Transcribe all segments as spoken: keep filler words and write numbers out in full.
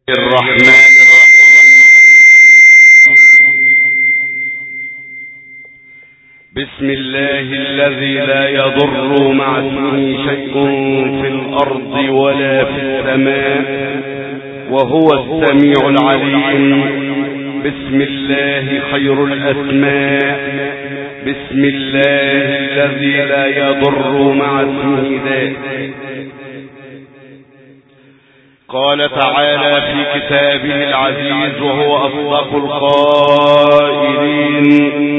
الرحمن بسم الله الذي لا يضر مع اسمه شيء في الأرض ولا في السماء وهو السميع العليم. بسم الله خير الأسماء. بسم الله الذي لا يضر مع اسمه ذات. قال تعالى في كتابه العزيز وهو أصدق القائلين: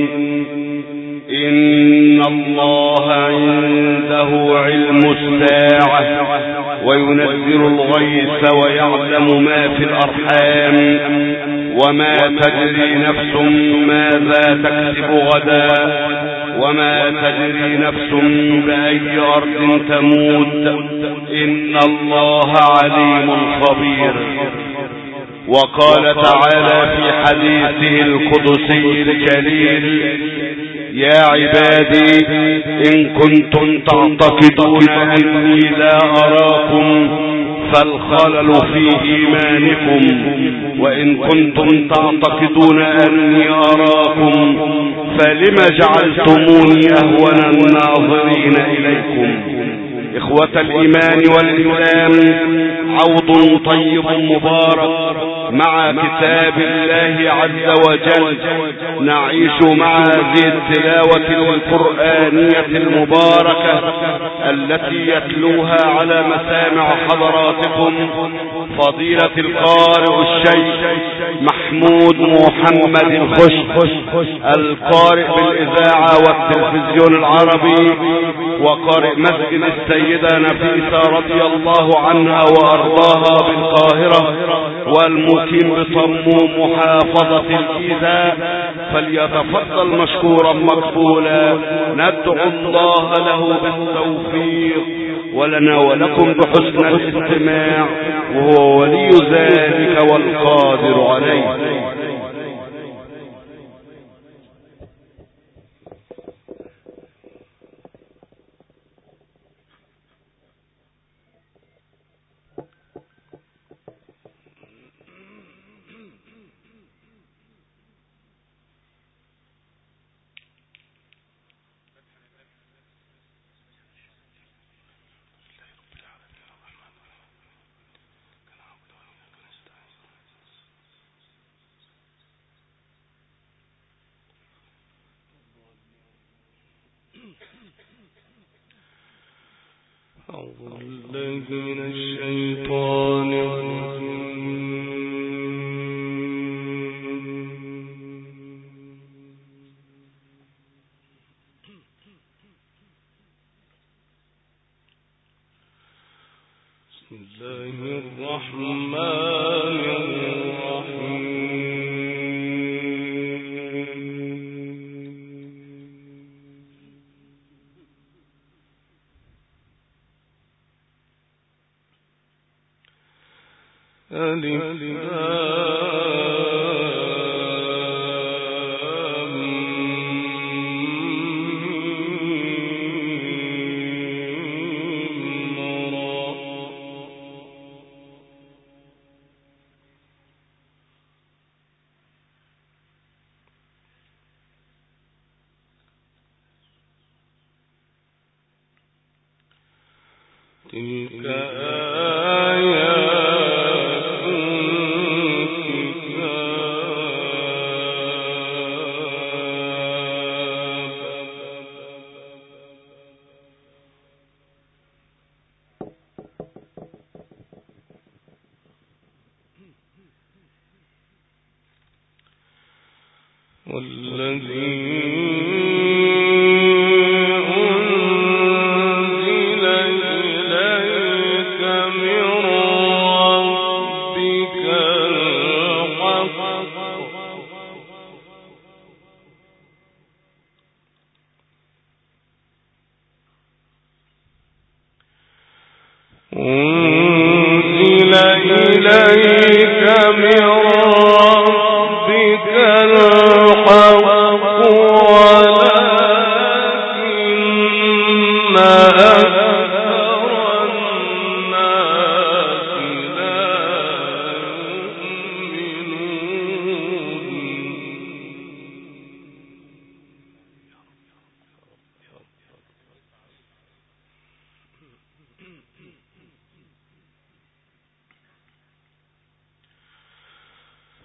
إن الله عنده علم الساعة وينزل الغيث ويعلم ما في الأرحام وما تدري نفس ماذا تكسب غدا وما تدري نفس بأي أرض تموت إن الله عليم خبير. وقال تعالى في حديثه القدسي الجليل: يا عبادي إن كنتم تعتقدون أني لا أراكم فالخلل في إيمانكم، وإن كنتم تعتقدون أني أراكم فلم جعلتموني أهون الناظرين إليكم. إخوة الإيمان والإسلام، عوض طيب مبارك مع كتاب الله عز وجل، نعيش مع هذه التلاوة القرآنية المباركة التي يتلوها على مسامع حضراتكم فضيلة القارئ الشيخ محمود محمد الخش، القارئ بالإذاعة والتلفزيون العربي وقارئ مسجد السيدة نفيسة رضي الله عنها وأرضاها بالقاهرة والمقيم بصموم محافظة الجيزة، فليتفضل مشكورا مقبولا. ندعو الله له بالتوفيق ولنا ولكم بحسن الاستماع، وهو ولي ذلك والقادر عليه. أعوذ بالله من الشيطان بسم الله الرحمن الرحيم. ألف تلك آيات الكتاب والذي أنزل إليك من ربك الحق ولكن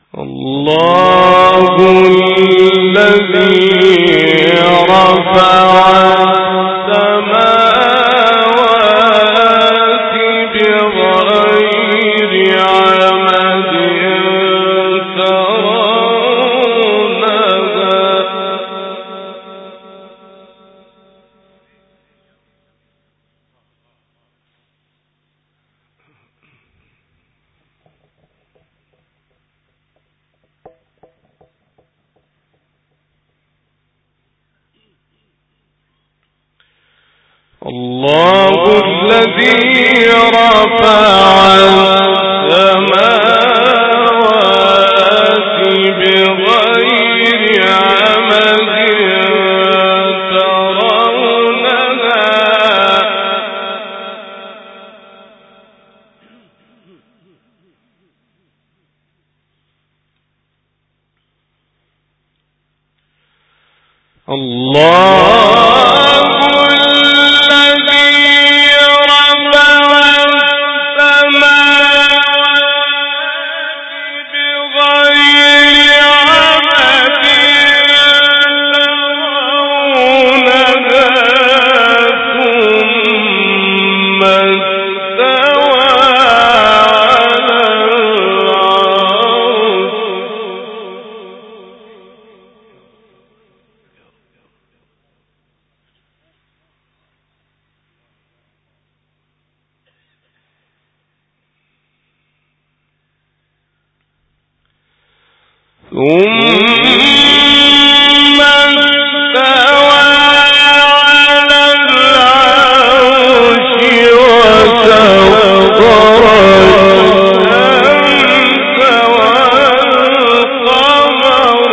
الله الذي رفع السماوات بغير عمد ترونها الله الذي رفع السماوات بغير عمد ترونها الله ثم استوى على العرش وسخر الشمس والقمر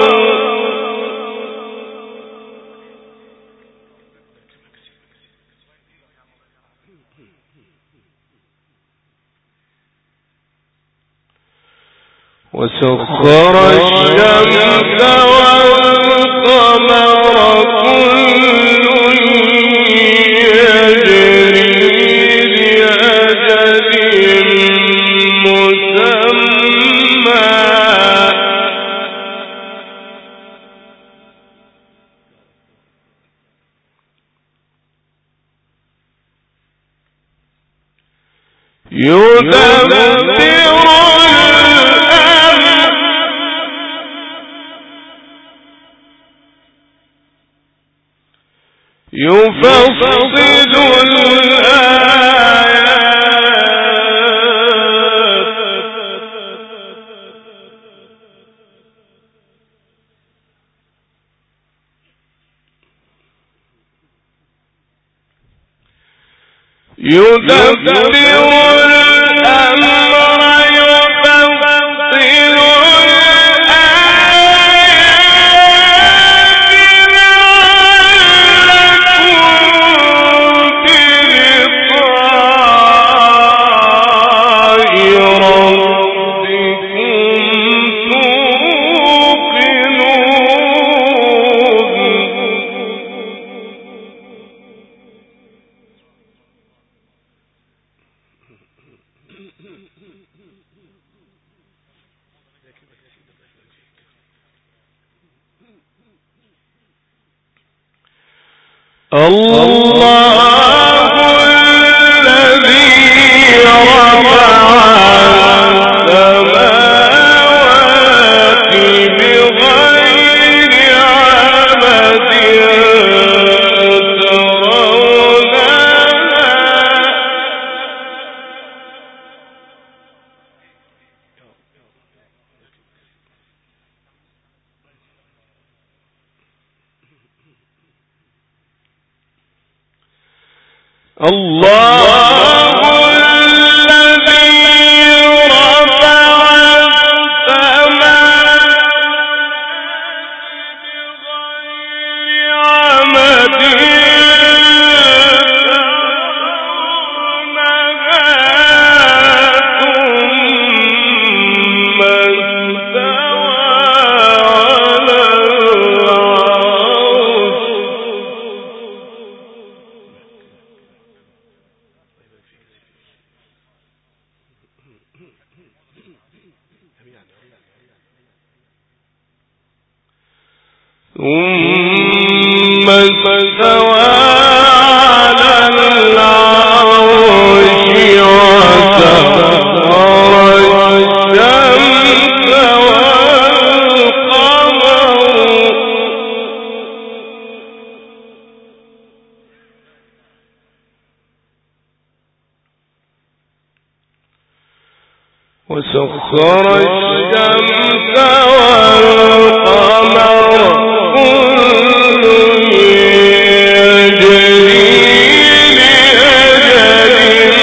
وسخر الشمس والقمر كل يجري لأجل مسمى يدبر يفصل الآيات يدبر الأمر يفصل الله الذي رفع السماوات بغير عمد ترونها الله الذي رفع السماوات بغير عمد ثم استوى على العرش وسخر الشمس والقمر وسخر الشمس والقمر كل يجري لأجل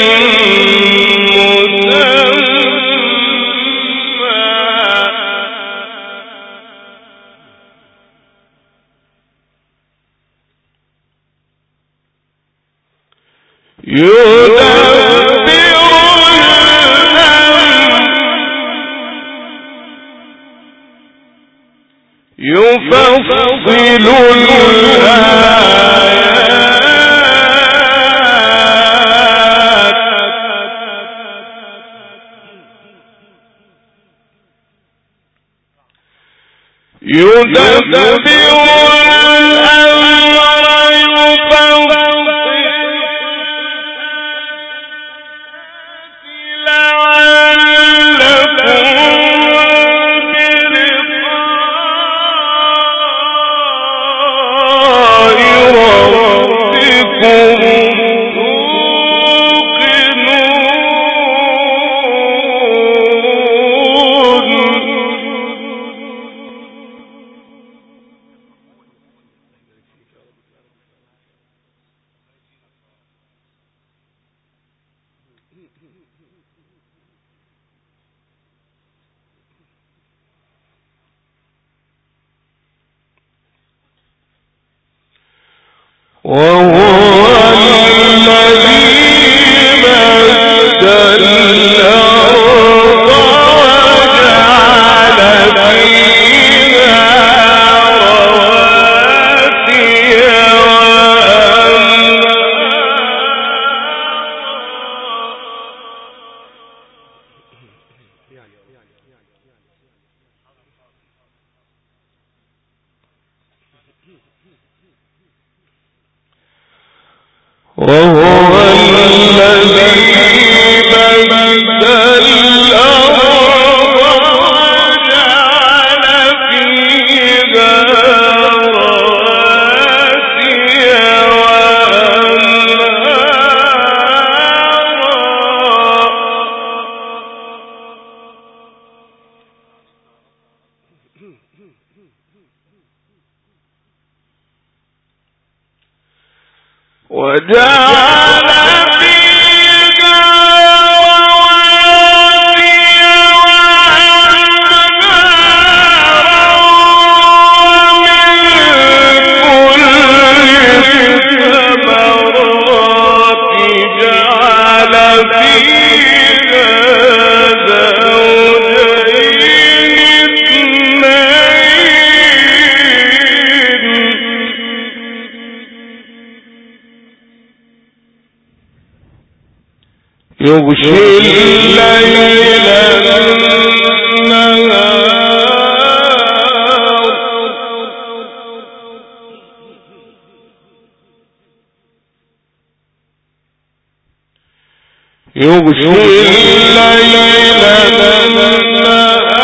مسمى يفصل الآيات يدبر الأمر يفصل وهو الذي مد الأرض وجعل فيها رواسي وهو الذي مد الأرض وجعل فيها رواسي وأنهارا وجعل فيها رواسي وأنهارا ومن كل الثمرات جعل فيها زوجين اثنين يغشي الليل النهار يغشي الليل النهار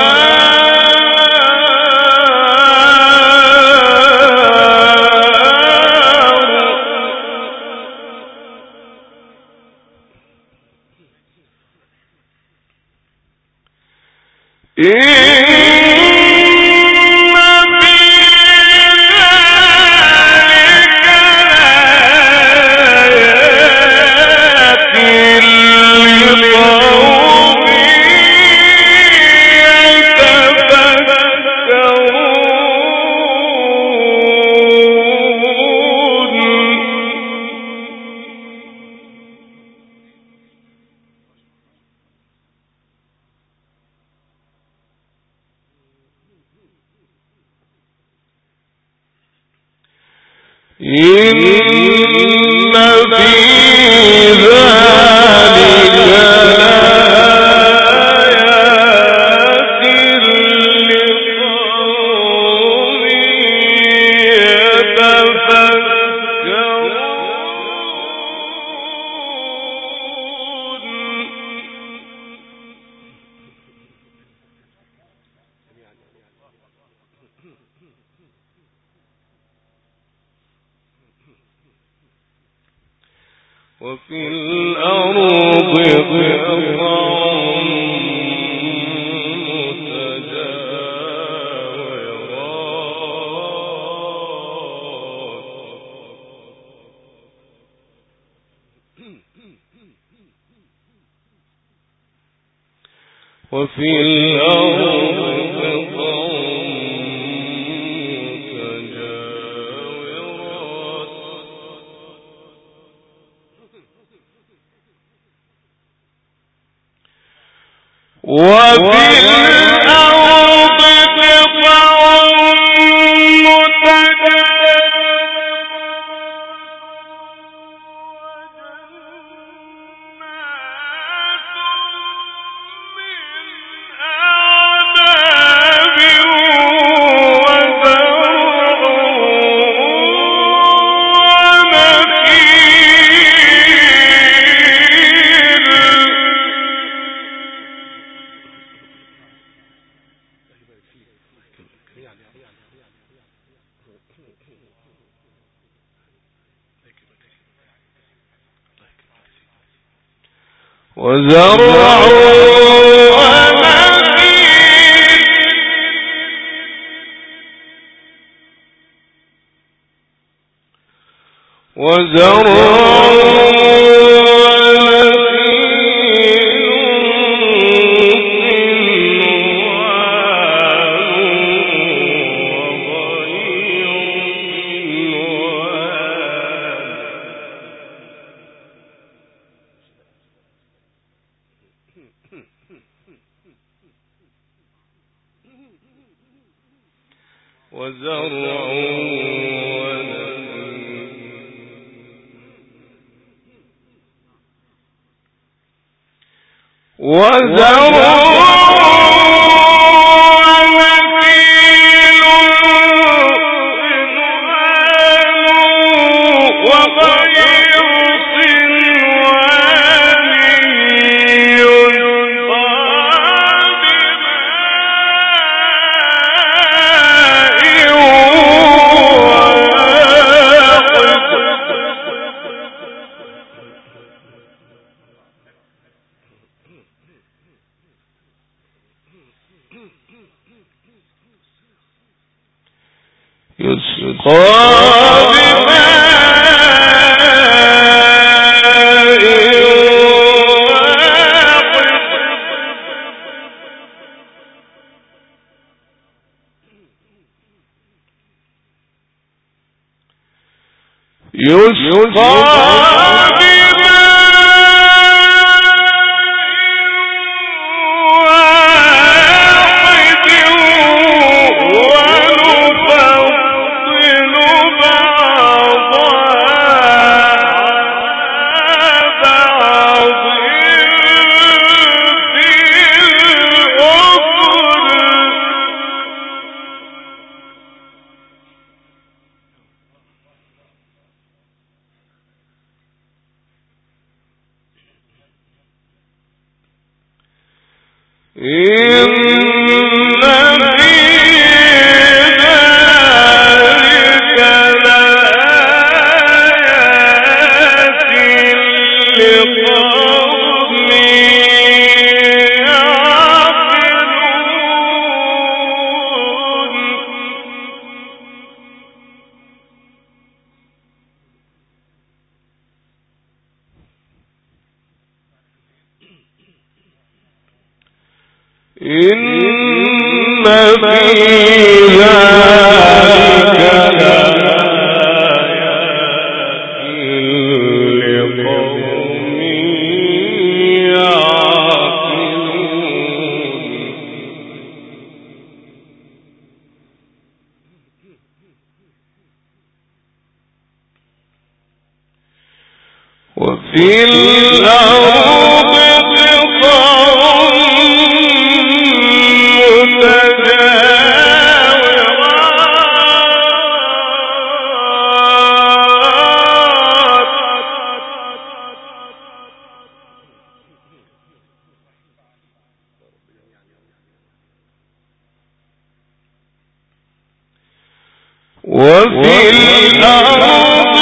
إن في ذلك لآيات لقوم وفي الأرض وفي الأرض وفي الأرض قطع وزرع ونخيل وزرع إن في ذلك لآيات لقوم يعقلون. وفي الأرض وفي الأرض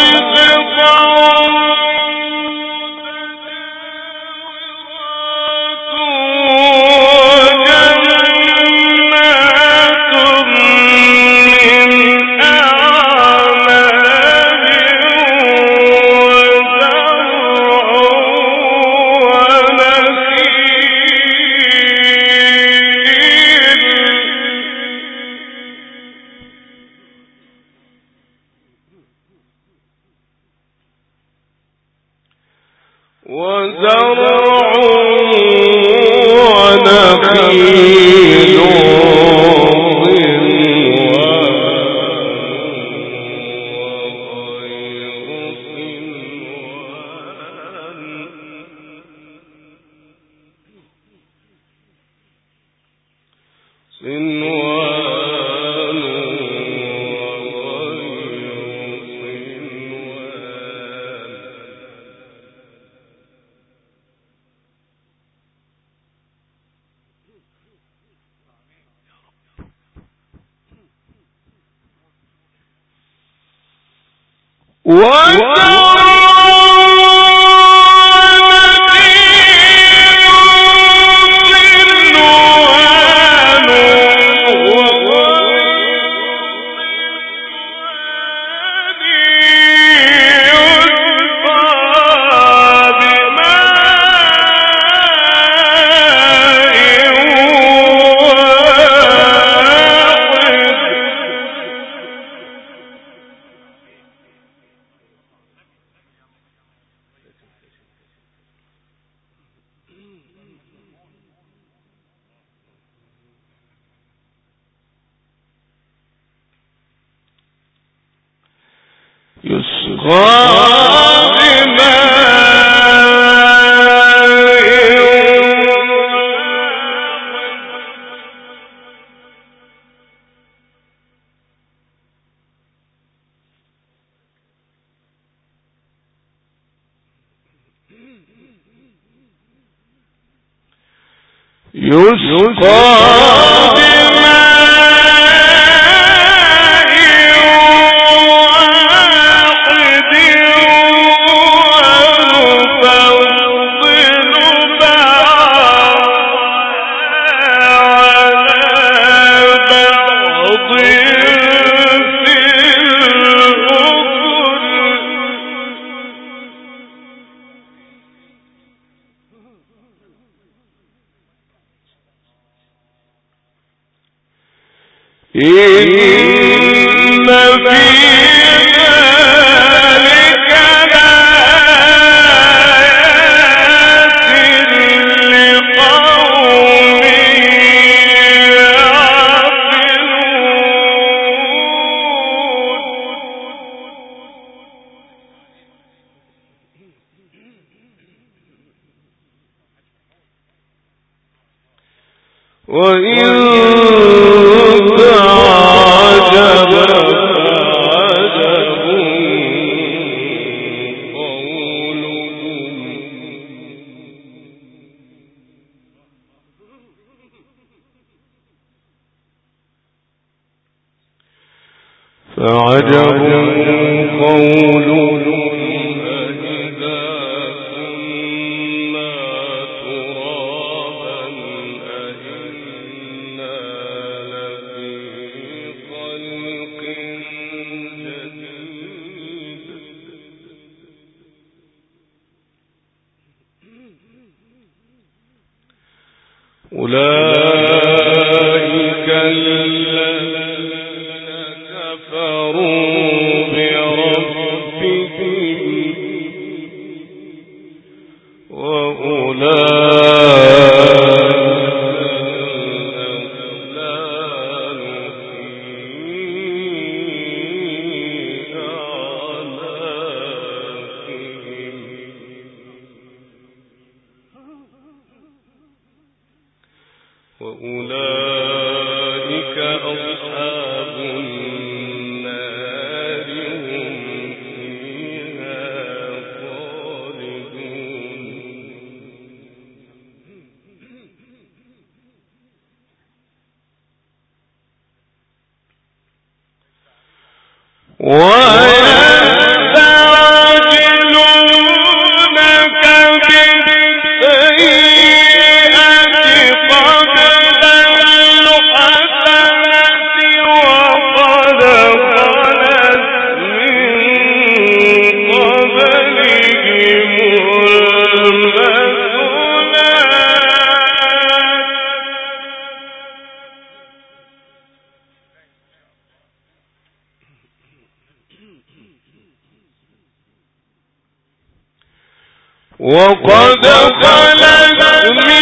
وقد خلت من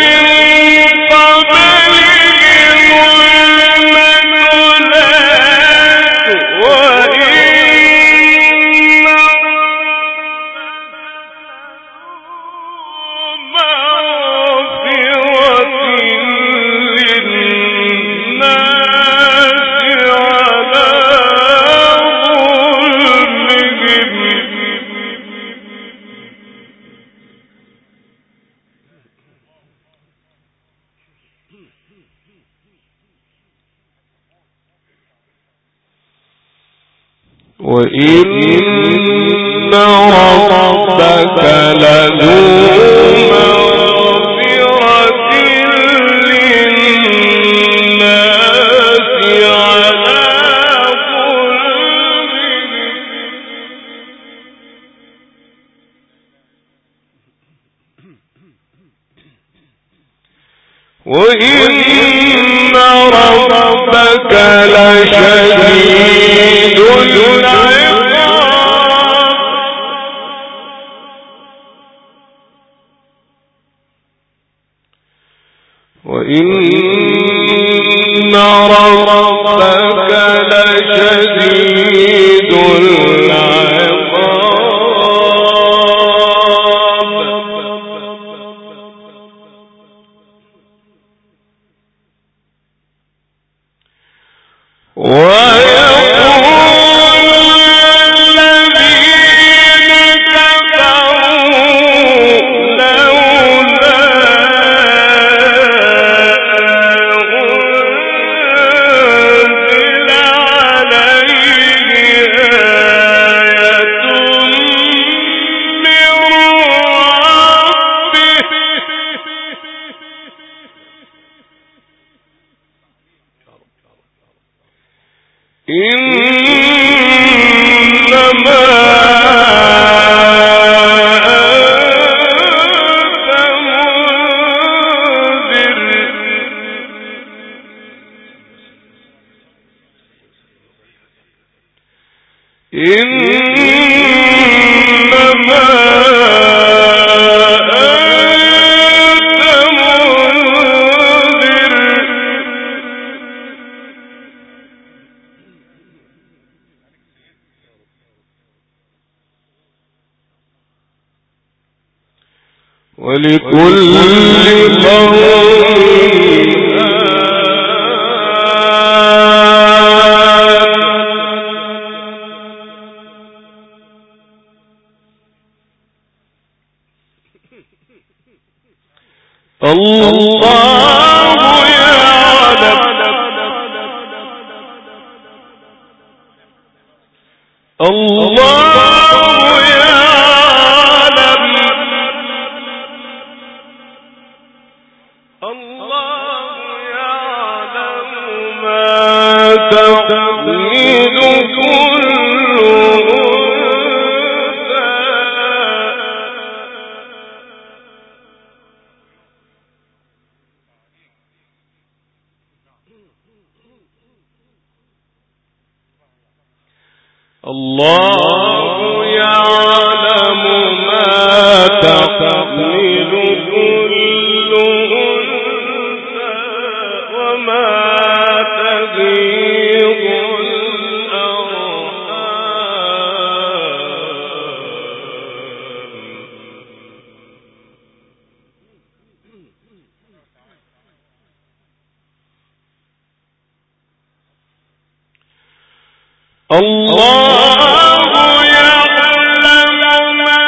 قبلهم المثلات وإن مغفرة للناس على وإن ربك لذو مغفرة للناس على ظلمهم وإن ربك لشديد العقاب وإن ربك لشديد العقاب ويقول الذين كفروا لولا أنزل عليه آية من ربه إنما أنت منذر إنما أنت منذر ولكل قوم الله يعلم الله يعلم الله يعلم ما تحمل كل أنثى الله يعلم ما تحمل كل أنثى وما تغيض الأرحام الله يعلم ما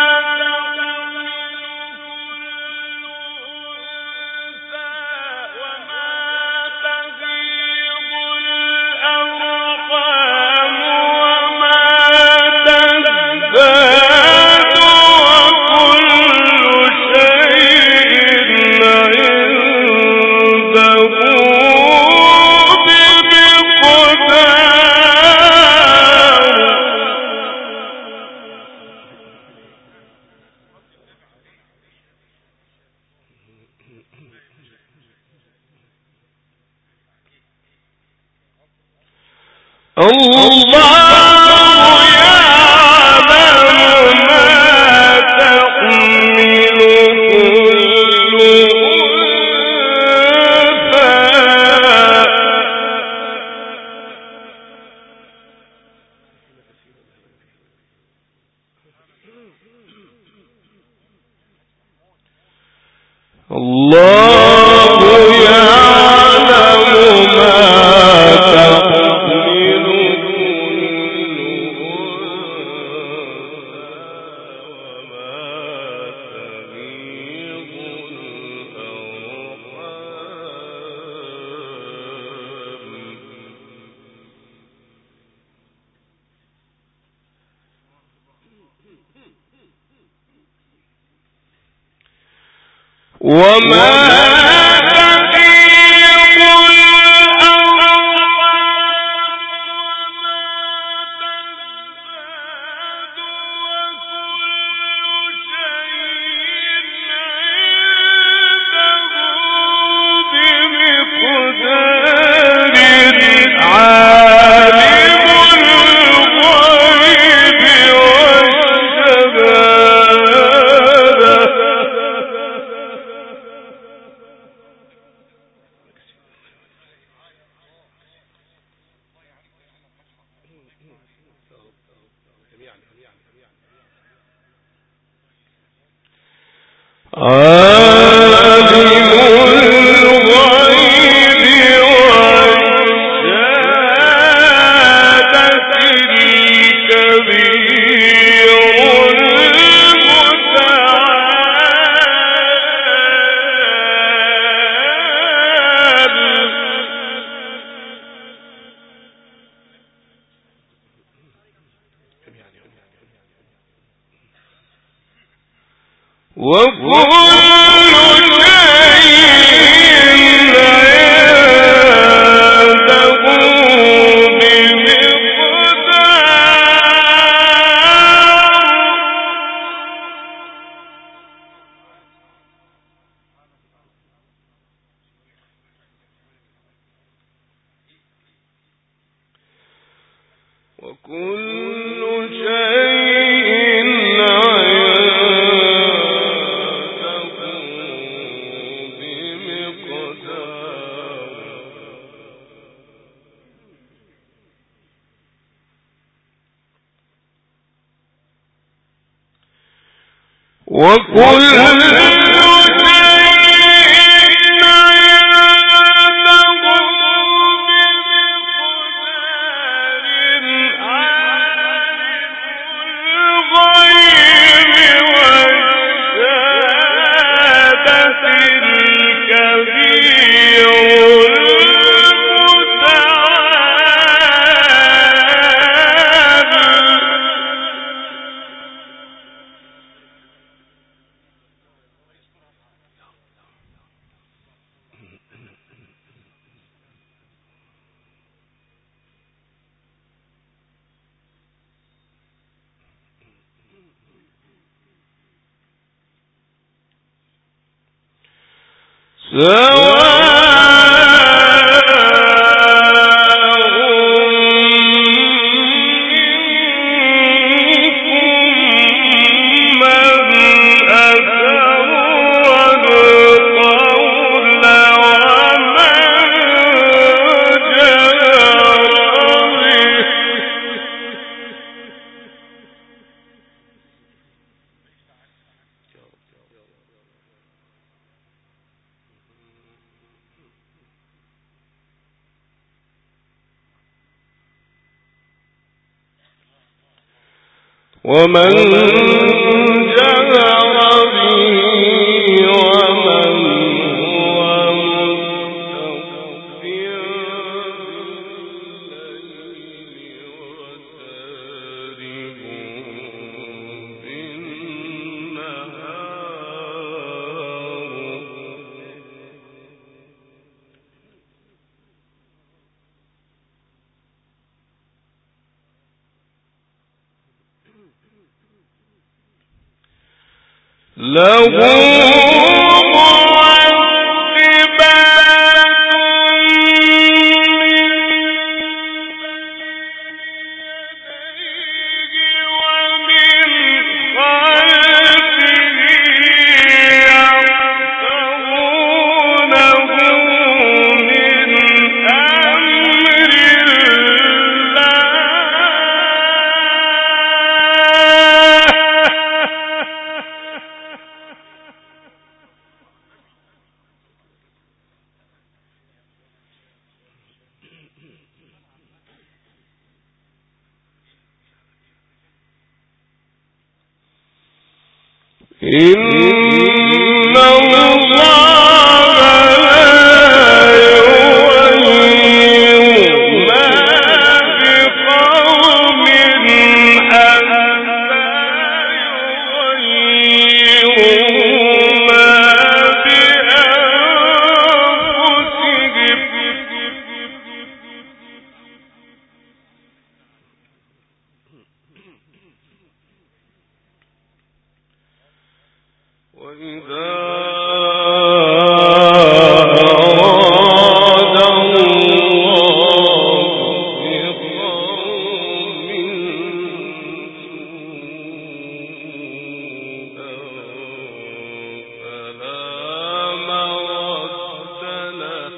وما تغيض الأرحام وما ومن جهر به ومن هو مستخف بالليل وسارب بالنهار له إن الله لا يغير ما بقوم حتى يغيروا ما وإذا أراد الله بقوم سوءا فلا مرد له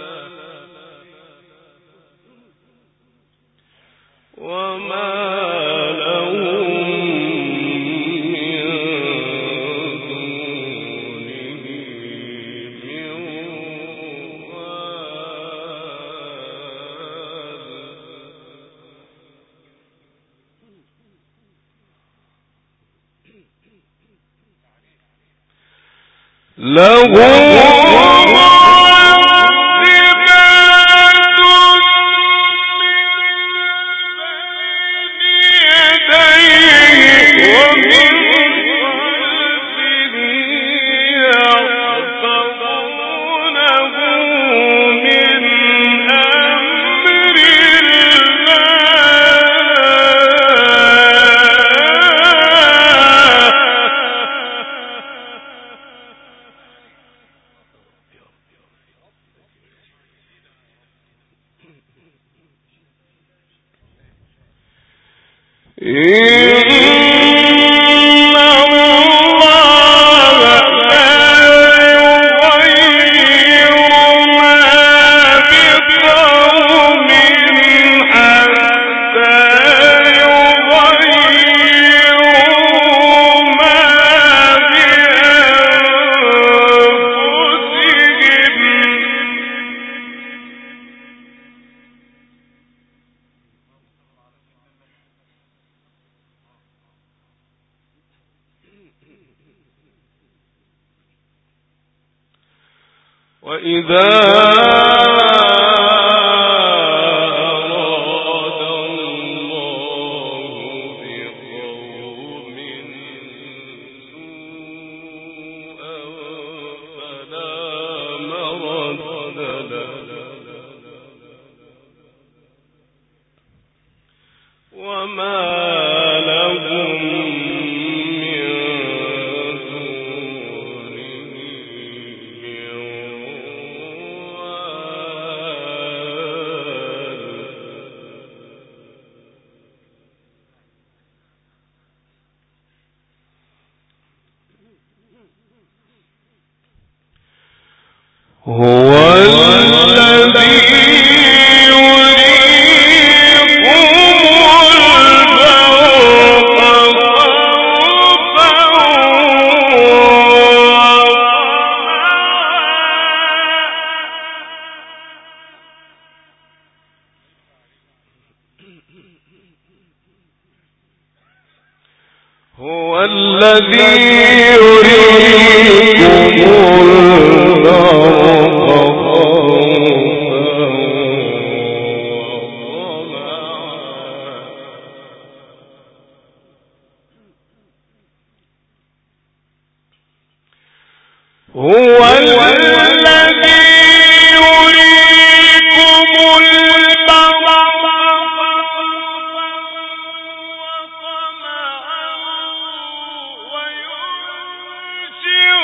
وما له وإذا أراد الله بقوم سوءا فلا مرد له وما لهم هو الذي يريكم البرق خوفا هو الذي يريكم هو الذي يريكم البرق وينشئ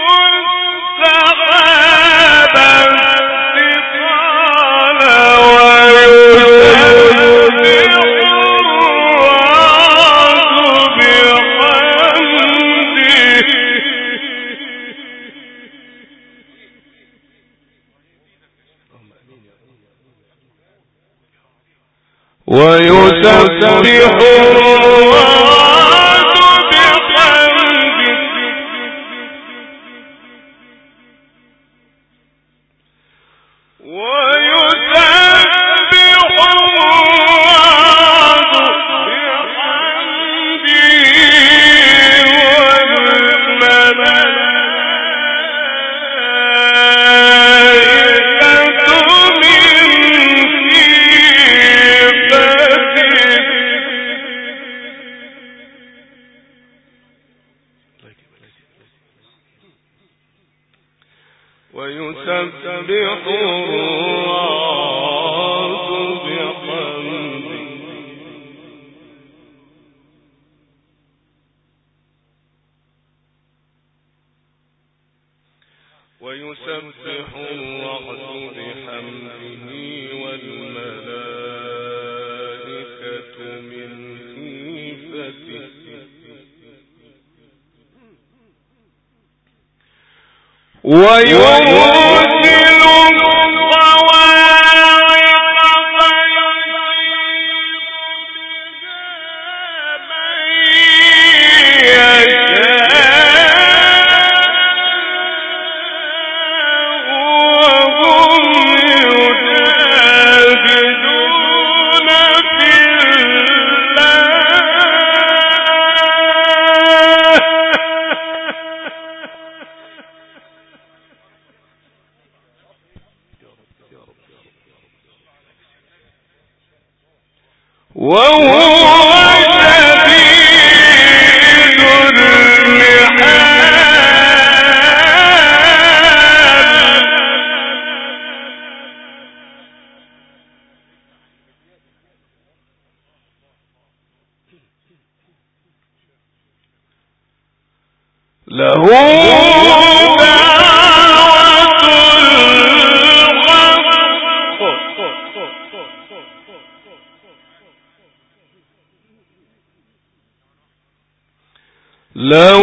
السحاب الثقال ويسبح الرعد بحمده ويسبح الرعد بحمده ويسبح الرعد بحمده والملائكة ويسبح الرعد بحمده والملائكة من خيفته ويرسل وهو شديد المحال له له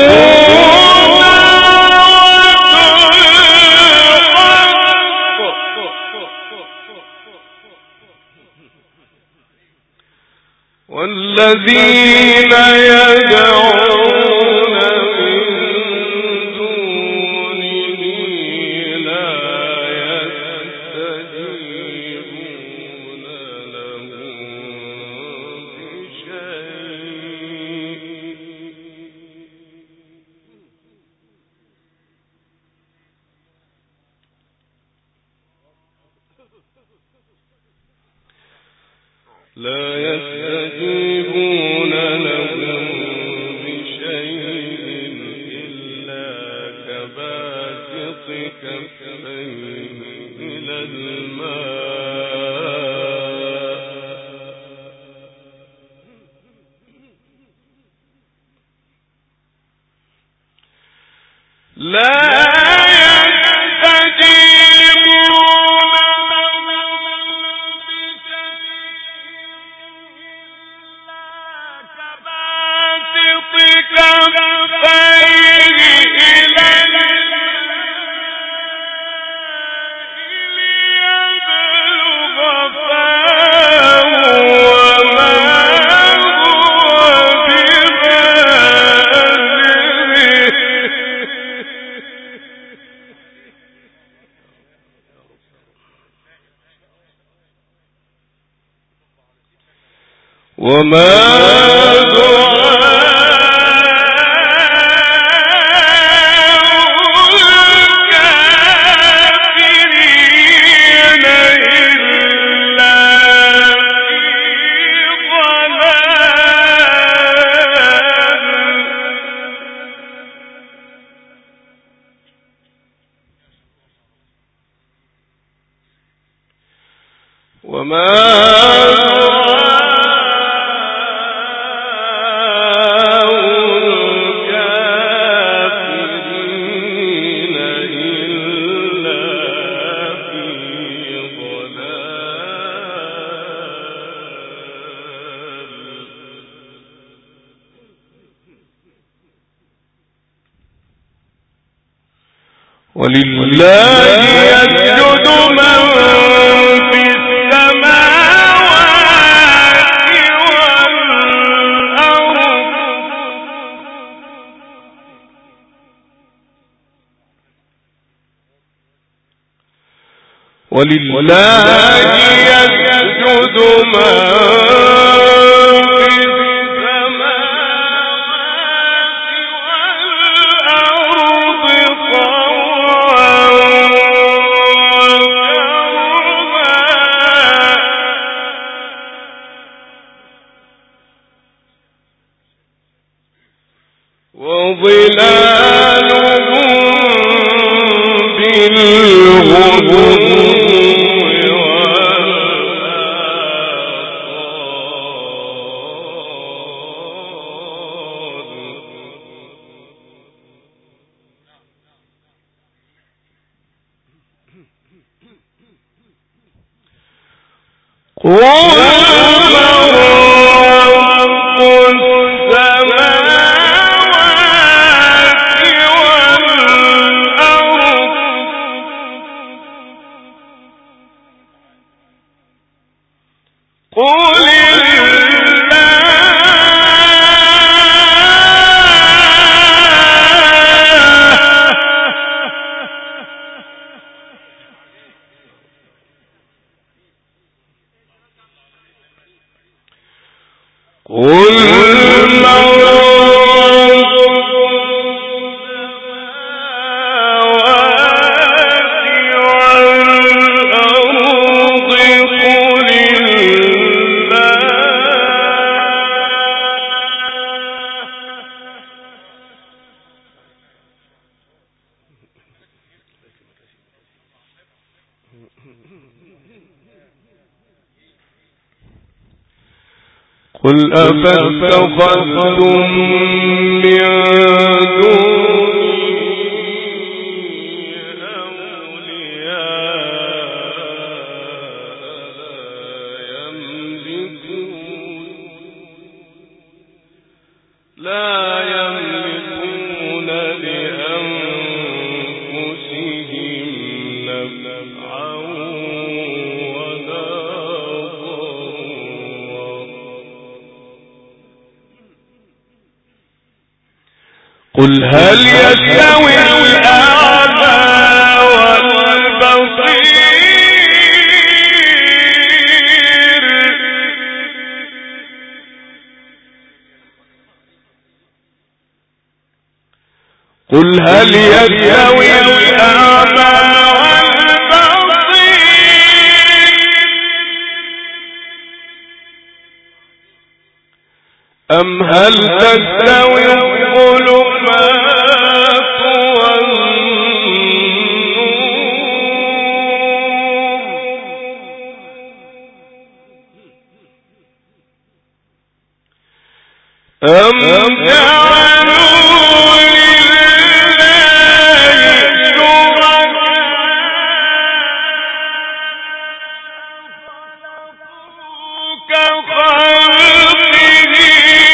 والذين يدعون من دونه لا يستجيبون له لا يستجيبون له بشيء إلا كباسط كفيه إلى الماء لا وما ولله يسجد من في السماوات والأرض ولله يسجد من وظلالهم بالله قل أفاتخذتم من دوني أولياء لا يملكون لأنفسهم نفعا ولا قل هل يستوي الأعمى والبصير قل هل يستوي الأعمى والبصير أم هل تستوي الظلمات والنور أم جعلوا لله شركاء كخلقه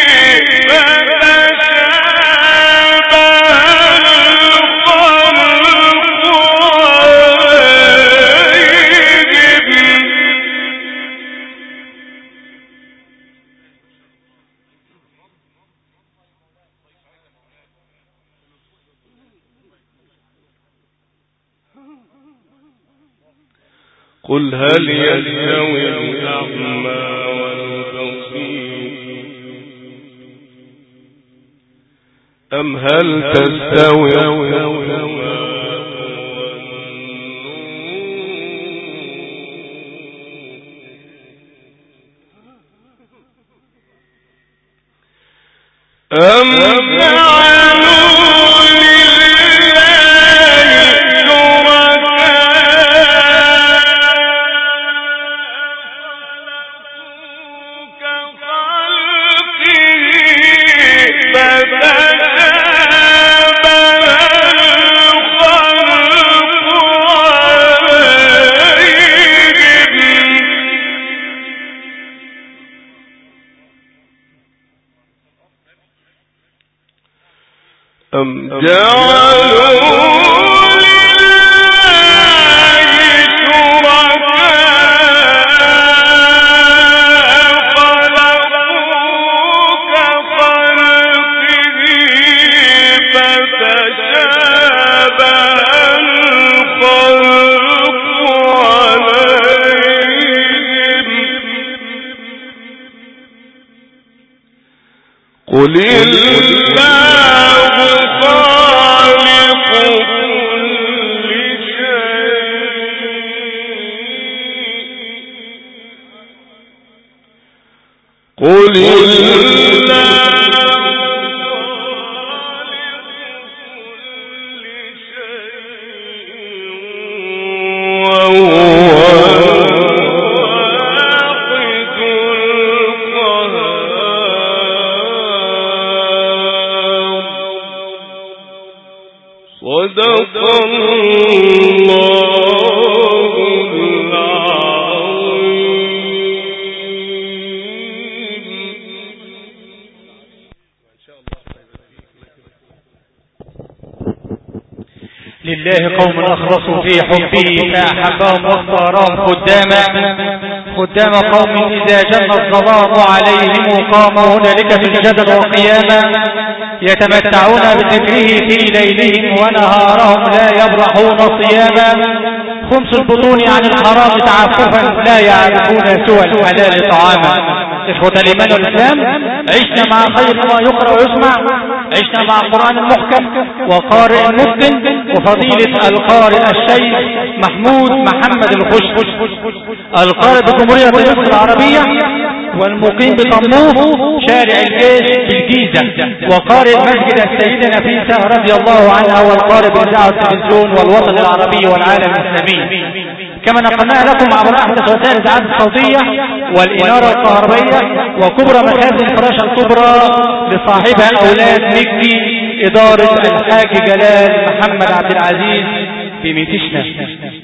قل هل يستوي الأعمى والبصير أم هل تستوي الظلمات والنور أم أم جعلوا قل الله خالق كل شيء قل الله خالق كل شيء صدق الله لله قوم أخلصوا في حبه فأحبهم واختارهم خداما خدام قوم إذا جن الظلام عليهم قاموا هنالك في الجدل وقياما يتمتعون بذكره في ليلهم ونهارهم لا يبرحون صياما خمس البطون عن الحرام تعففا لا يعرفون سوى الحلال طعاما. إخوة الإيمان والإسلام، عشنا مع خير ما يقرأ ويسمع، عشنا مع القرآن المحكم وقارئ المتقن وفضيلة القارئ الشيخ محمود محمد الخشب القارئ بجمهورية مصر العربية والمقيم بطنوف شارع الجيش في الجيزة وقارئ مسجد السيدة نفيسة رضي الله عنها والقارئ بإذاعة التلفزيون والوطن العربي والعالم الإسلامي. كما نقلنا لكم عبر أحدث وسائل الإذاعات الصوتية والإنارة الكهربائية وكبرى مخازن الفراشة الكبرى لصاحبها أولاد مجدي إدارة الحاج جلال محمد عبد العزيز في ميتشنا.